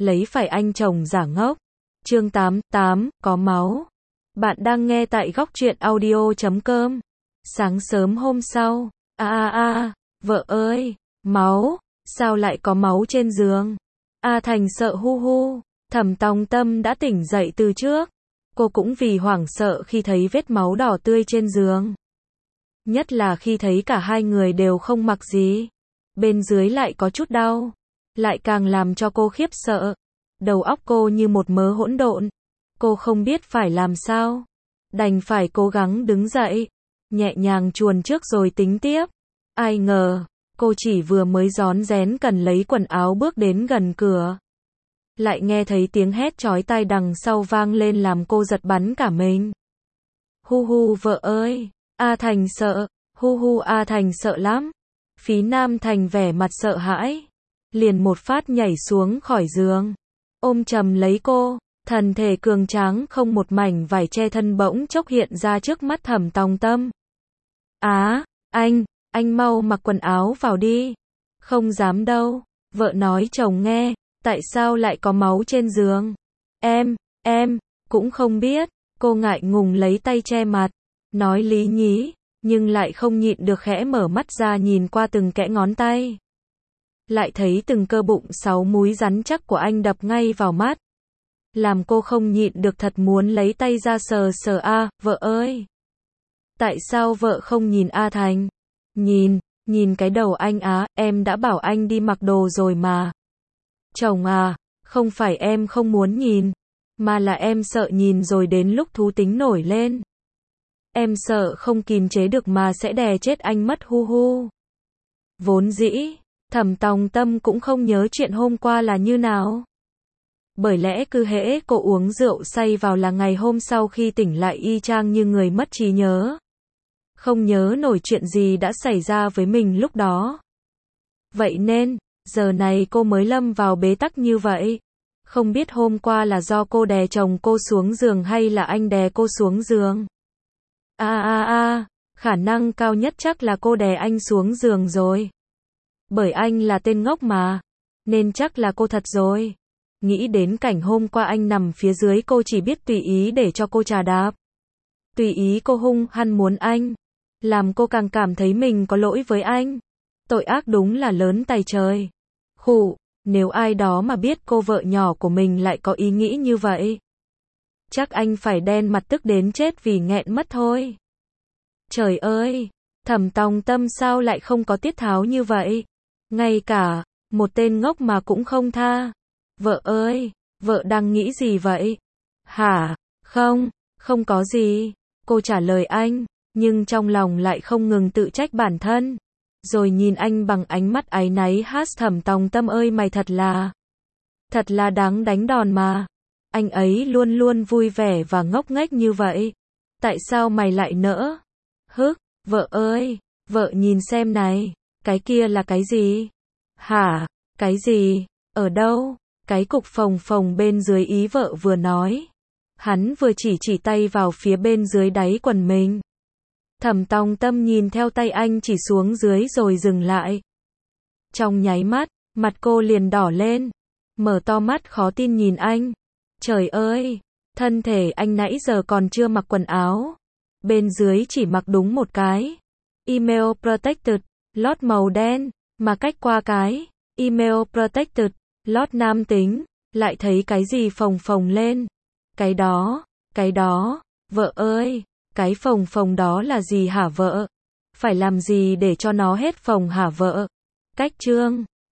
lấy phải anh chồng giả ngốc. Chương 88, có máu. Bạn đang nghe tại góc truyện audio.com. Sáng sớm hôm sau, vợ ơi, máu, sao lại có máu trên giường? A Thành sợ hu hu, Thẩm Tòng Tâm đã tỉnh dậy từ trước. Cô cũng vì hoảng sợ khi thấy vết máu đỏ tươi trên giường. Nhất là khi thấy cả hai người đều không mặc gì. Bên dưới lại có chút đau. Lại càng làm cho cô khiếp sợ. Đầu óc cô như một mớ hỗn độn. Cô không biết phải làm sao. Đành phải cố gắng đứng dậy. Nhẹ nhàng chuồn trước rồi tính tiếp. Ai ngờ, cô chỉ vừa mới rón rén cần lấy quần áo bước đến gần cửa. Lại nghe thấy tiếng hét chói tai đằng sau vang lên làm cô giật bắn cả mình. Hu hu vợ ơi, A Thành sợ, hu hu A Thành sợ lắm. Phí Nam Thành vẻ mặt sợ hãi. Liền một phát nhảy xuống khỏi giường. Ôm chầm lấy cô, thân thể cường tráng không một mảnh vải che thân bỗng chốc hiện ra trước mắt Thẩm Tòng Tâm. Anh mau mặc quần áo vào đi. Không dám đâu, vợ nói chồng nghe, tại sao lại có máu trên giường? Em, cũng không biết, cô ngại ngùng lấy tay che mặt, nói lý nhí, nhưng lại không nhịn được khẽ mở mắt ra nhìn qua từng kẽ ngón tay. Lại thấy từng cơ bụng 6 múi rắn chắc của anh đập ngay vào mắt. Làm cô không nhịn được thật muốn lấy tay ra sờ sờ vợ ơi. Tại sao vợ không nhìn A Thành? Nhìn cái đầu anh em đã bảo anh đi mặc đồ rồi mà. Chồng không phải em không muốn nhìn, mà là em sợ nhìn rồi đến lúc thú tính nổi lên. Em sợ không kìm chế được mà sẽ đè chết anh mất hu hu. Vốn dĩ, Thẩm Tòng Tâm cũng không nhớ chuyện hôm qua là như nào. Bởi lẽ cứ hễ cô uống rượu say vào là ngày hôm sau khi tỉnh lại y chang như người mất trí nhớ. Không nhớ nổi chuyện gì đã xảy ra với mình lúc đó. Vậy nên, giờ này cô mới lâm vào bế tắc như vậy. Không biết hôm qua là do cô đè chồng cô xuống giường hay là anh đè cô xuống giường. Khả năng cao nhất chắc là cô đè anh xuống giường rồi. Bởi anh là tên ngốc mà, nên chắc là cô thật rồi. Nghĩ đến cảnh hôm qua anh nằm phía dưới cô chỉ biết tùy ý để cho cô chà đạp. Tùy ý cô hung hăng muốn anh. Làm cô càng cảm thấy mình có lỗi với anh. Tội ác đúng là lớn tày trời. Nếu ai đó mà biết cô vợ nhỏ của mình lại có ý nghĩ như vậy, chắc anh phải đen mặt tức đến chết vì nghẹn mất thôi. Trời ơi, Thẩm Tòng Tâm sao lại không có tiết tháo như vậy? Ngay cả một tên ngốc mà cũng không tha. Vợ ơi, vợ đang nghĩ gì vậy? Hả? Không có gì. Cô trả lời anh, nhưng trong lòng lại không ngừng tự trách bản thân. Rồi nhìn anh bằng ánh mắt áy náy Thẩm Tòng Tâm ơi mày thật là đáng đánh đòn mà. Anh ấy luôn luôn vui vẻ và ngốc nghếch như vậy. Tại sao mày lại nỡ? Vợ ơi, vợ nhìn xem này, cái kia là cái gì? Hả? Cái gì? Ở đâu? Cái cục phồng phồng bên dưới ý vợ vừa nói. Hắn vừa chỉ tay vào phía bên dưới đáy quần mình. Thẩm Tòng Tâm nhìn theo tay anh chỉ xuống dưới rồi dừng lại. Trong nháy mắt, mặt cô liền đỏ lên. Mở to mắt khó tin nhìn anh. Trời ơi, thân thể anh nãy giờ còn chưa mặc quần áo. Bên dưới chỉ mặc đúng một cái Email Protected, lót màu đen, mà cách qua cái Email Protected, lót nam tính, lại thấy cái gì phồng phồng lên. Cái đó, vợ ơi, cái phồng phồng đó là gì hả vợ? Phải làm gì để cho nó hết phồng hả vợ? Cách trương,